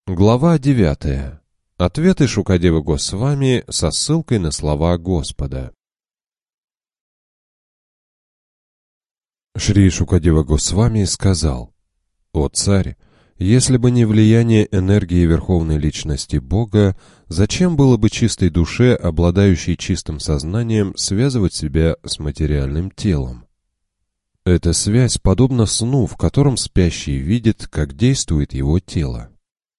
Глава 9. Ответы Шукадевы Госвами со ссылкой на слова Господа. Шри Шукадева Госвами сказал: «О царь, если бы не влияние энергии Верховной Личности Бога, зачем было бы чистой душе, обладающей чистым сознанием, связывать себя с материальным телом? Эта связь подобна сну, в котором спящий видит, как действует его тело.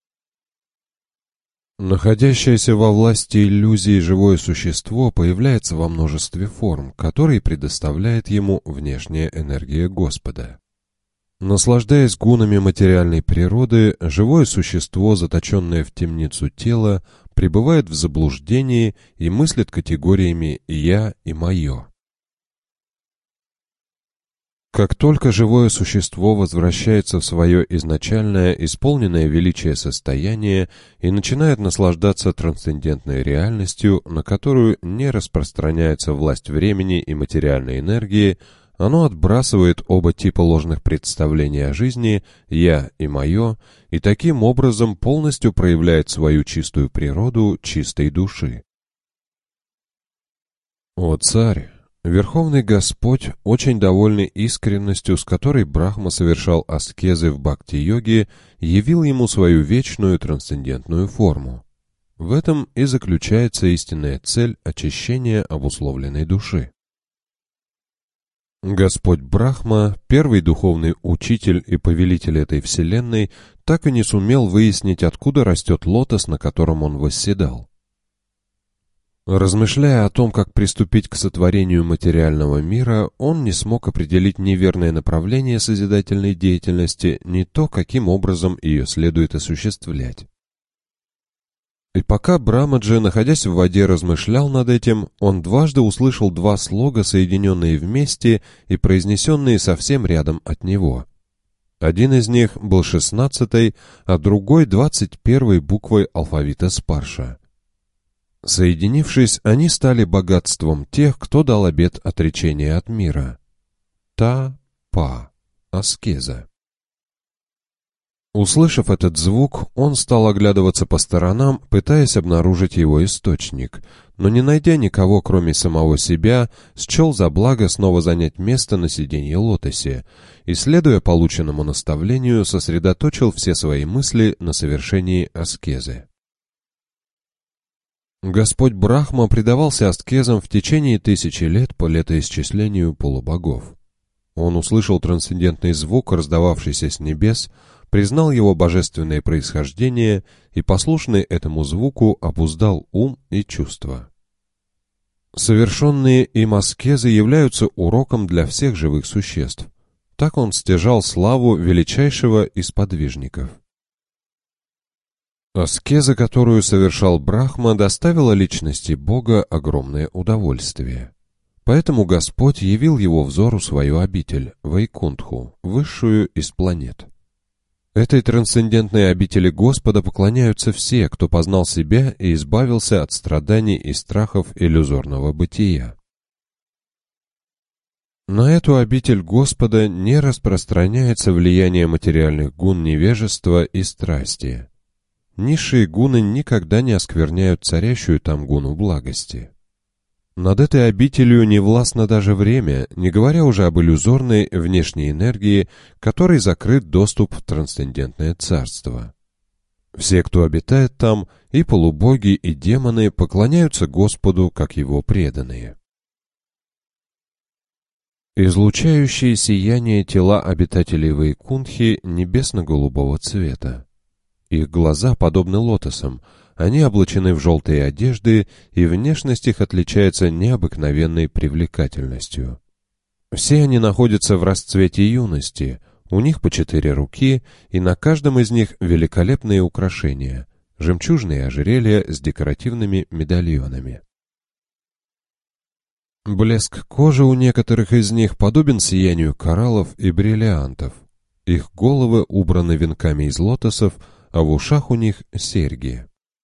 Находящееся во власти иллюзии живое существо появляется во множестве форм, которые предоставляет ему внешняя энергия Господа. Наслаждаясь гунами материальной природы, живое существо, заточенное в темницу тела, пребывает в заблуждении и мыслит категориями «я» и «моё». Как только живое существо возвращается в свое изначальное, исполненное величие состояние и начинает наслаждаться трансцендентной реальностью, на которую не распространяется власть времени и материальной энергии, оно отбрасывает оба типа ложных представлений о жизни «я» и «моё» и таким образом полностью проявляет свою чистую природу чистой души. О царь! Верховный Господь, очень довольный искренностью, с которой Брахма совершал аскезы в бхакти-йоге, явил ему свою вечную трансцендентную форму. В этом и заключается истинная цель очищения обусловленной души. Господь Брахма, первый духовный учитель и повелитель этой вселенной, так и не сумел выяснить, откуда растет лотос, на котором он восседал. Размышляя о том, как приступить к сотворению материального мира, он не смог определить ни верное направление созидательной деятельности, ни то, каким образом ее следует осуществлять. И пока Брамаджи, находясь в воде, размышлял над этим, он дважды услышал два слога, соединенные вместе и произнесенные совсем рядом от него. Один из них был 16-й, а другой 21-й буквой алфавита Спарша. Соединившись, они стали богатством тех, кто дал обет отречения от мира. Та-па, аскеза. Услышав этот звук, он стал оглядываться по сторонам, пытаясь обнаружить его источник, но не найдя никого, кроме самого себя, счел за благо снова занять место на сиденье лотосе и, следуя полученному наставлению, сосредоточил все свои мысли на совершении аскезы. Господь Брахма предавался аскезам в течение 1000 лет по летоисчислению полубогов. Он услышал трансцендентный звук, раздававшийся с небес, признал его божественное происхождение и, послушный этому звуку, обуздал ум и чувства. Совершенные им аскезы являются уроком для всех живых существ. Так он стяжал славу величайшего из подвижников. Аскеза, которую совершал Брахма, доставила личности Бога огромное удовольствие. Поэтому Господь явил его взору свою обитель, Вайкунтху, высшую из планет. Этой трансцендентной обители Господа поклоняются все, кто познал себя и избавился от страданий и страхов иллюзорного бытия. На эту обитель Господа не распространяется влияние материальных гун невежества и страсти. Низшие гуны никогда не оскверняют царящую там гуну благости. Над этой обителью не властно даже время, не говоря уже об иллюзорной внешней энергии, которой закрыт доступ в трансцендентное царство. Все, кто обитает там, и полубоги, и демоны, поклоняются Господу, как его преданные. Излучающие сияние тела обитателей Вайкунтхи небесно-голубого цвета. Их глаза подобны лотосам, они облачены в желтые одежды, и внешность их отличается необыкновенной привлекательностью. Все они находятся в расцвете юности, у них по 4 руки, и на каждом из них великолепные украшения, жемчужные ожерелья с декоративными медальонами. Блеск кожи у некоторых из них подобен сиянию кораллов и бриллиантов. Их головы убраны венками из лотосов, а в ушах у них серьги.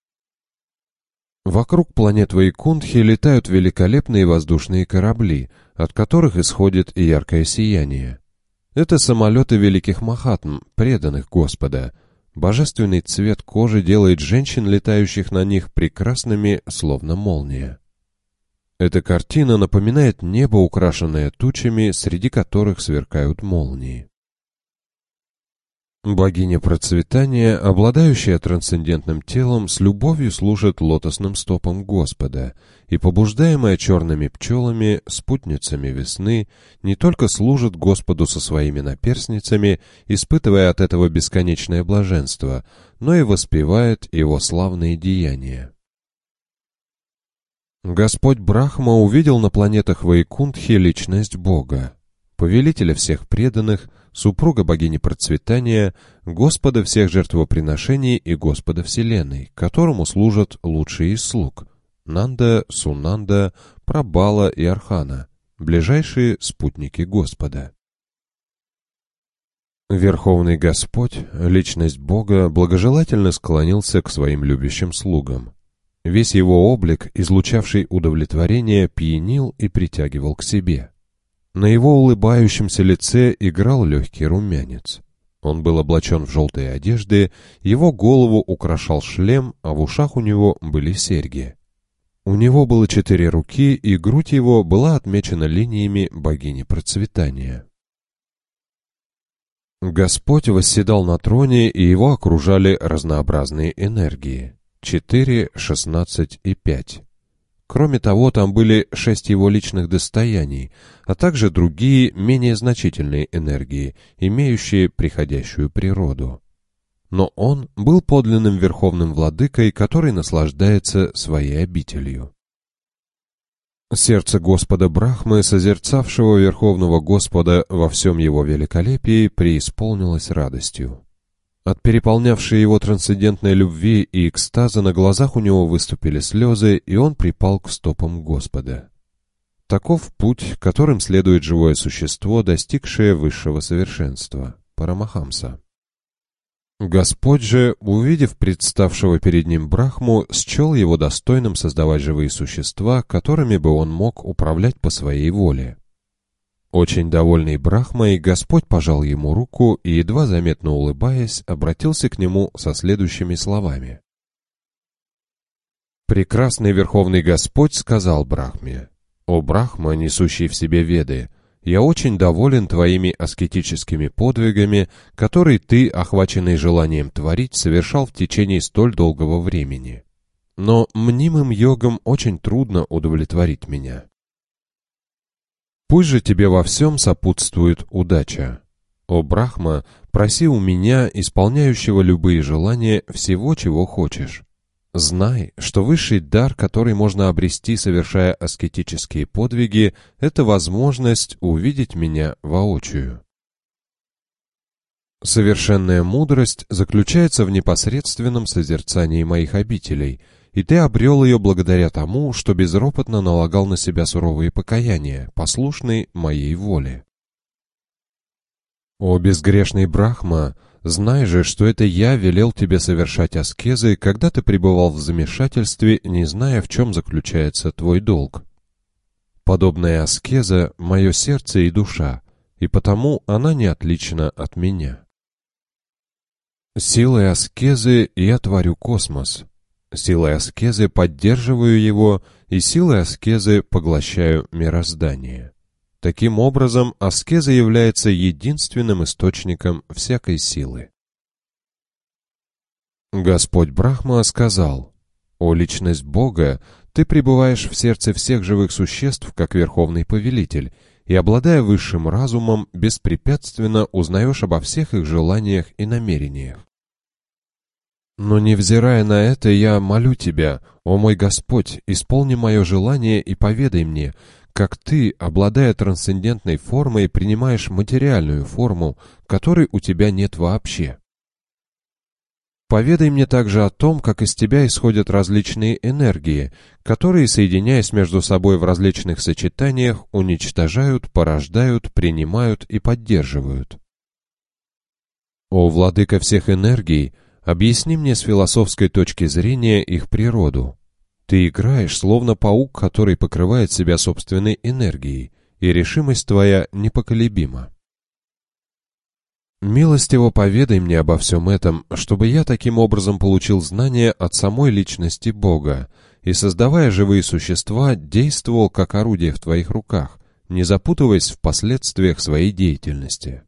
Вокруг планет Вайкунтхи летают великолепные воздушные корабли, от которых исходит яркое сияние. Это самолеты великих махатм, преданных Господа. Божественный цвет кожи делает женщин, летающих на них, прекрасными, словно молния. Эта картина напоминает небо, украшенное тучами, среди которых сверкают молнии. Богиня процветания, обладающая трансцендентным телом, с любовью служит лотосным стопам Господа, и, побуждаемая черными пчелами, спутницами весны, не только служит Господу со своими наперсницами, испытывая от этого бесконечное блаженство, но и воспевает его славные деяния. Господь Брахма увидел на планетах Вайкунтхи личность Бога, повелителя всех преданных, супруга богини процветания, Господа всех жертвоприношений и Господа Вселенной, которому служат лучшие из слуг — Нанда, Сунанда, Прабала и Архана, ближайшие спутники Господа. Верховный Господь, личность Бога, благожелательно склонился к своим любящим слугам. Весь его облик, излучавший удовлетворение, пьянил и притягивал к себе. На его улыбающемся лице играл легкий румянец. Он был облачен в желтые одежды, его голову украшал шлем, а в ушах у него были серьги. У него было 4 руки, и грудь его была отмечена линиями богини процветания. Господь восседал на троне, и его окружали разнообразные энергии — 4, 16 и 5. Кроме того, там были 6 его личных достояний, а также другие, менее значительные энергии, имеющие приходящую природу. Но он был подлинным верховным владыкой, который наслаждается своей обителью. Сердце Господа Брахмы, созерцавшего Верховного Господа во всем его великолепии, преисполнилось радостью. От переполнявшей его трансцендентной любви и экстаза на глазах у него выступили слезы, и он припал к стопам Господа. Таков путь, которым следует живое существо, достигшее высшего совершенства — Парамахамса. Господь же, увидев представшего перед ним Брахму, счел его достойным создавать живые существа, которыми бы он мог управлять по своей воле. Очень довольный Брахмой, Господь пожал ему руку и, едва заметно улыбаясь, обратился к нему со следующими словами. «Прекрасный Верховный Господь сказал Брахме: «О Брахма, несущий в себе Веды, я очень доволен твоими аскетическими подвигами, которые ты, охваченный желанием творить, совершал в течение столь долгого времени. Но мнимым йогам очень трудно удовлетворить меня. Пусть же тебе во всем сопутствует удача. О Брахма, проси у меня, исполняющего любые желания, всего, чего хочешь. Знай, что высший дар, который можно обрести, совершая аскетические подвиги, это возможность увидеть меня воочию. Совершенная мудрость заключается в непосредственном созерцании моих обителей, и ты обрел ее благодаря тому, что безропотно налагал на себя суровые покаяния, послушный моей воле. О безгрешный Брахма, знай же, что это я велел тебе совершать аскезы, когда ты пребывал в замешательстве, не зная, в чем заключается твой долг. Подобная аскеза — мое сердце и душа, и потому она не отлична от меня. Силой аскезы я творю космос. Силой аскезы поддерживаю его, и силой аскезы поглощаю мироздание. Таким образом, аскеза является единственным источником всякой силы. Господь Брахма сказал: «О личность Бога, ты пребываешь в сердце всех живых существ как верховный повелитель, и, обладая высшим разумом, беспрепятственно узнаешь обо всех их желаниях и намерениях. Но, невзирая на это, я молю тебя, о мой Господь, исполни мое желание и поведай мне, как ты, обладая трансцендентной формой, принимаешь материальную форму, которой у тебя нет вообще. Поведай мне также о том, как из тебя исходят различные энергии, которые, соединяясь между собой в различных сочетаниях, уничтожают, порождают, принимают и поддерживают. О владыка всех энергий, объясни мне с философской точки зрения их природу. Ты играешь, словно паук, который покрывает себя собственной энергией, и решимость твоя непоколебима. Милостиво поведай мне обо всем этом, чтобы я таким образом получил знание от самой личности Бога и, создавая живые существа, действовал как орудие в твоих руках, не запутываясь в последствиях своей деятельности.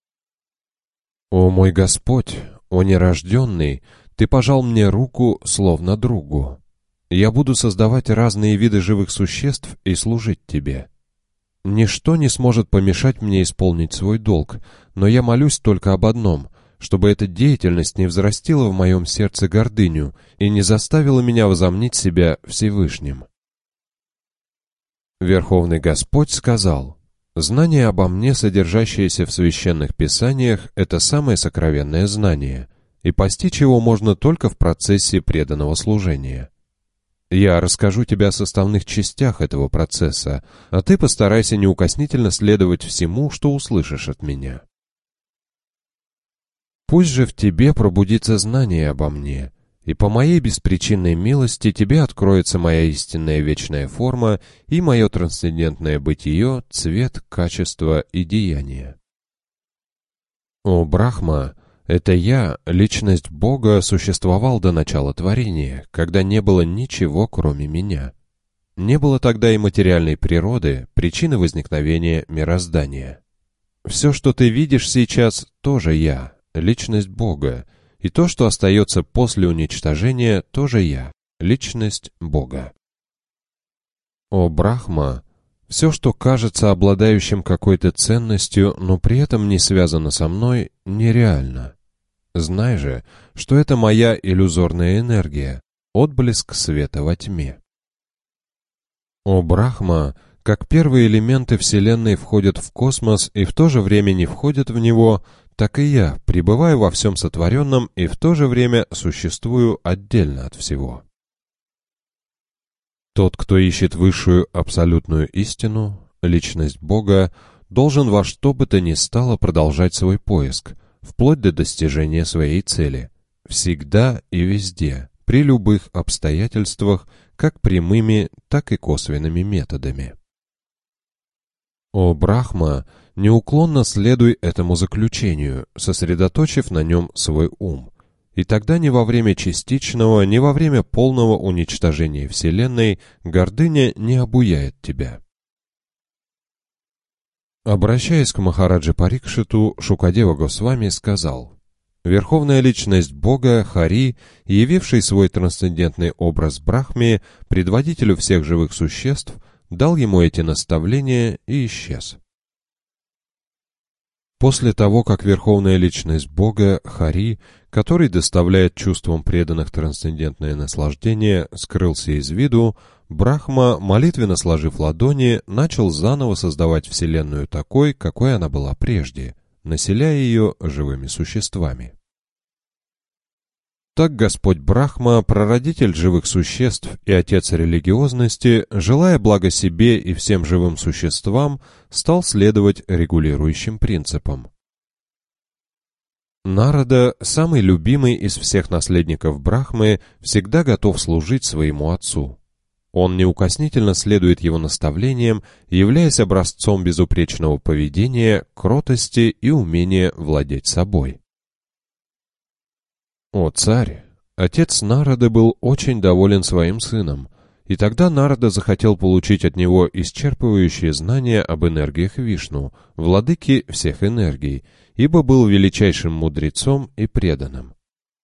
О мой Господь, о нерожденный, Ты пожал мне руку, словно другу. Я буду создавать разные виды живых существ и служить Тебе. Ничто не сможет помешать мне исполнить свой долг, но я молюсь только об одном, чтобы эта деятельность не взрастила в моем сердце гордыню и не заставила меня возомнить себя Всевышним. Верховный Господь сказал: «Знание обо мне, содержащееся в священных писаниях, это самое сокровенное знание, и постичь его можно только в процессе преданного служения. Я расскажу тебе о составных частях этого процесса, а ты постарайся неукоснительно следовать всему, что услышишь от меня. Пусть же в тебе пробудится знание обо мне, и по моей беспричинной милости тебе откроется моя истинная вечная форма и мое трансцендентное бытие, цвет, качество и деяние. О Брахма! Это я, личность Бога, существовал до начала творения, когда не было ничего, кроме меня. Не было тогда и материальной природы, причины возникновения мироздания. Все, что ты видишь сейчас, тоже я, личность Бога, и то, что остается после уничтожения, тоже я, личность Бога. О Брахма! Все, что кажется обладающим какой-то ценностью, но при этом не связано со мной, нереально. Знай же, что это моя иллюзорная энергия, отблеск света во тьме. О Брахма! Как первые элементы Вселенной входят в космос и в то же время не входят в него, так и я пребываю во всем сотворенном и в то же время существую отдельно от всего. Тот, кто ищет высшую абсолютную истину, личность Бога, должен во что бы то ни стало продолжать свой поиск, вплоть до достижения своей цели, всегда и везде, при любых обстоятельствах, как прямыми, так и косвенными методами. О Брахма! Неуклонно следуй этому заключению, сосредоточив на нем свой ум. И тогда ни во время частичного, ни во время полного уничтожения Вселенной гордыня не обуяет тебя. Обращаясь к Махараджи Парикшиту, Шукадева Госвами сказал: «Верховная личность Бога, Хари, явивший свой трансцендентный образ Брахме, предводителю всех живых существ, дал ему эти наставления и исчез». После того, как Верховная Личность Бога, Хари, который доставляет чувствам преданных трансцендентное наслаждение, скрылся из виду, Брахма, молитвенно сложив ладони, начал заново создавать Вселенную такой, какой она была прежде, населяя ее живыми существами. Так Господь Брахма, прародитель живых существ и отец религиозности, желая блага себе и всем живым существам, стал следовать регулирующим принципам. Нарада, самый любимый из всех наследников Брахмы, всегда готов служить своему отцу. Он неукоснительно следует его наставлениям, являясь образцом безупречного поведения, кротости и умения владеть собой. О царь! Отец Нарады был очень доволен своим сыном, и тогда Нарада захотел получить от него исчерпывающие знания об энергиях Вишну, владыки всех энергий, ибо был величайшим мудрецом и преданным.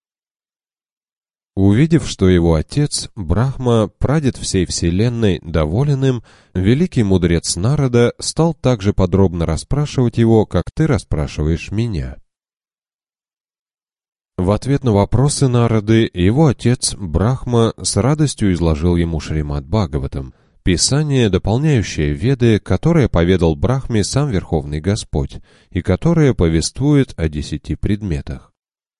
Увидев, что его отец, Брахма, прадед всей вселенной, доволен им, великий мудрец Нарада стал так же подробно расспрашивать его, как ты расспрашиваешь меня. В ответ на вопросы Нарады его отец Брахма с радостью изложил ему Шримад Бхагаватам, писание, дополняющее Веды, которое поведал Брахме сам Верховный Господь и которое повествует о 10 предметах.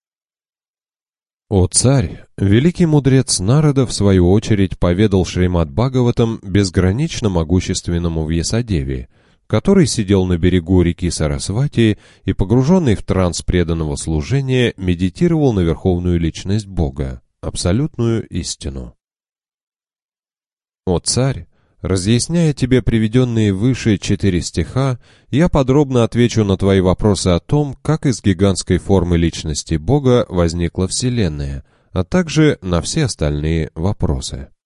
О царь! Великий мудрец Нарада, в свою очередь, поведал Шримад Бхагаватам безгранично могущественному Вьясадеве, который сидел на берегу реки Сарасвати и, погруженный в транс преданного служения, медитировал на верховную личность Бога, абсолютную истину. О царь! Разъясняя тебе приведенные выше 4 стиха, я подробно отвечу на твои вопросы о том, как из гигантской формы личности Бога возникла Вселенная, а также на все остальные вопросы.